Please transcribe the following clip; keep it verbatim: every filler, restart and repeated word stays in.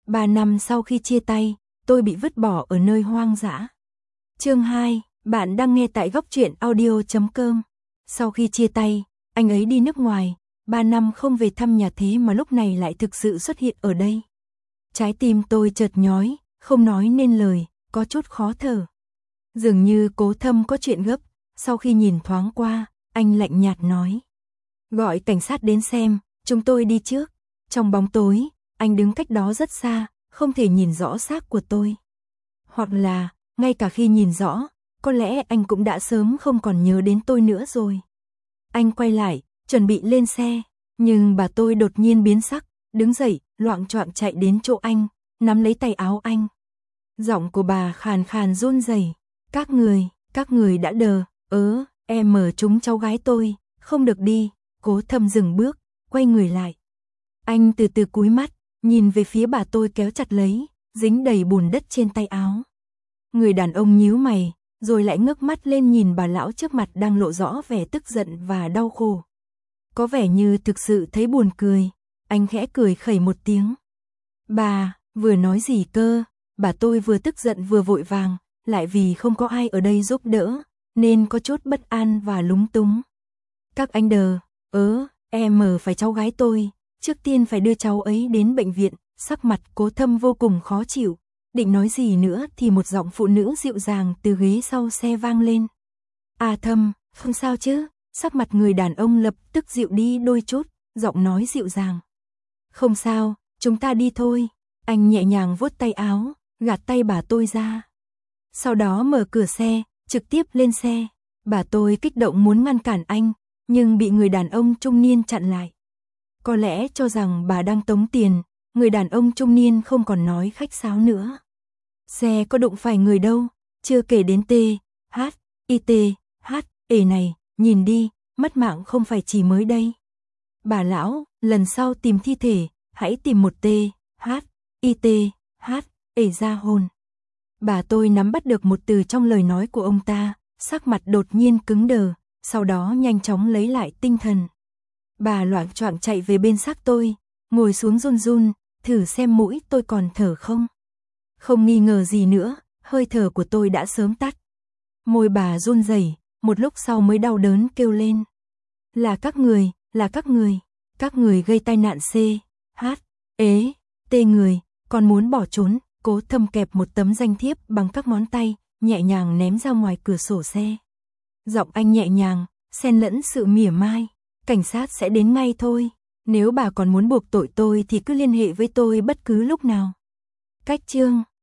Ba năm sau khi chia tay, tôi bị vứt bỏ ở nơi hoang dã. Chương hai, bạn đang nghe tại góc truyện audio chấm com. Sau khi chia tay, anh ấy đi nước ngoài, ba năm không về thăm nhà thế mà lúc này lại thực sự xuất hiện ở đây. Trái tim tôi chợt nhói, không nói nên lời, có chút khó thở. Dường như Cố Thâm có chuyện gấp, sau khi nhìn thoáng qua, anh lạnh nhạt nói. Gọi cảnh sát đến xem, chúng tôi đi trước. Trong bóng tối, anh đứng cách đó rất xa, không thể nhìn rõ xác của tôi. Hoặc là, ngay cả khi nhìn rõ, có lẽ anh cũng đã sớm không còn nhớ đến tôi nữa rồi. Anh quay lại, chuẩn bị lên xe, nhưng bà tôi đột nhiên biến sắc, đứng dậy, loạng choạng chạy đến chỗ anh, nắm lấy tay áo anh. Giọng của bà khàn khàn run rẩy. Các người, các người đã đờ, ớ, em mở chúng cháu gái tôi, không được đi. Cố Thâm dừng bước, quay người lại. Anh từ từ cúi mắt, nhìn về phía bà tôi kéo chặt lấy, dính đầy bùn đất trên tay áo. Người đàn ông nhíu mày, rồi lại ngước mắt lên nhìn bà lão trước mặt đang lộ rõ vẻ tức giận và đau khổ. Có vẻ như thực sự thấy buồn cười, anh khẽ cười khẩy một tiếng. Bà, vừa nói gì cơ? Bà tôi vừa tức giận vừa vội vàng, lại vì không có ai ở đây giúp đỡ, nên có chút bất an và lúng túng. Các anh đờ, ớ, em mở phải cháu gái tôi, trước tiên phải đưa cháu ấy đến bệnh viện. Sắc mặt Cố Thâm vô cùng khó chịu, định nói gì nữa thì một giọng phụ nữ dịu dàng từ ghế sau xe vang lên. À Thâm, không sao chứ? Sắc mặt người đàn ông lập tức dịu đi đôi chút, giọng nói dịu dàng. Không sao, chúng ta đi thôi. Anh nhẹ nhàng vuốt tay áo, gạt tay bà tôi ra. Sau đó mở cửa xe, trực tiếp lên xe. Bà tôi kích động muốn ngăn cản anh, nhưng bị người đàn ông trung niên chặn lại. Có lẽ cho rằng bà đang tống tiền, người đàn ông trung niên không còn nói khách sáo nữa. Xe có đụng phải người đâu, chưa kể đến T, H, I T, H, E này, nhìn đi, mất mạng không phải chỉ mới đây. Bà lão, lần sau tìm thi thể, hãy tìm một T, H, I T, H, E ra hồn. Bà tôi nắm bắt được một từ trong lời nói của ông ta, sắc mặt đột nhiên cứng đờ, sau đó nhanh chóng lấy lại tinh thần. Bà loạng choạng chạy về bên xác tôi, ngồi xuống run run, thử xem mũi tôi còn thở không. Không nghi ngờ gì nữa, hơi thở của tôi đã sớm tắt. Môi bà run rẩy, một lúc sau mới đau đớn kêu lên. Là các người, là các người, các người gây tai nạn C, H, ế, T người, còn muốn bỏ trốn. Cố Thâm kẹp một tấm danh thiếp bằng các ngón tay, nhẹ nhàng ném ra ngoài cửa sổ xe. Giọng anh nhẹ nhàng, xen lẫn sự mỉa mai. Cảnh sát sẽ đến ngay thôi. Nếu bà còn muốn buộc tội tôi thì cứ liên hệ với tôi bất cứ lúc nào. Cách chương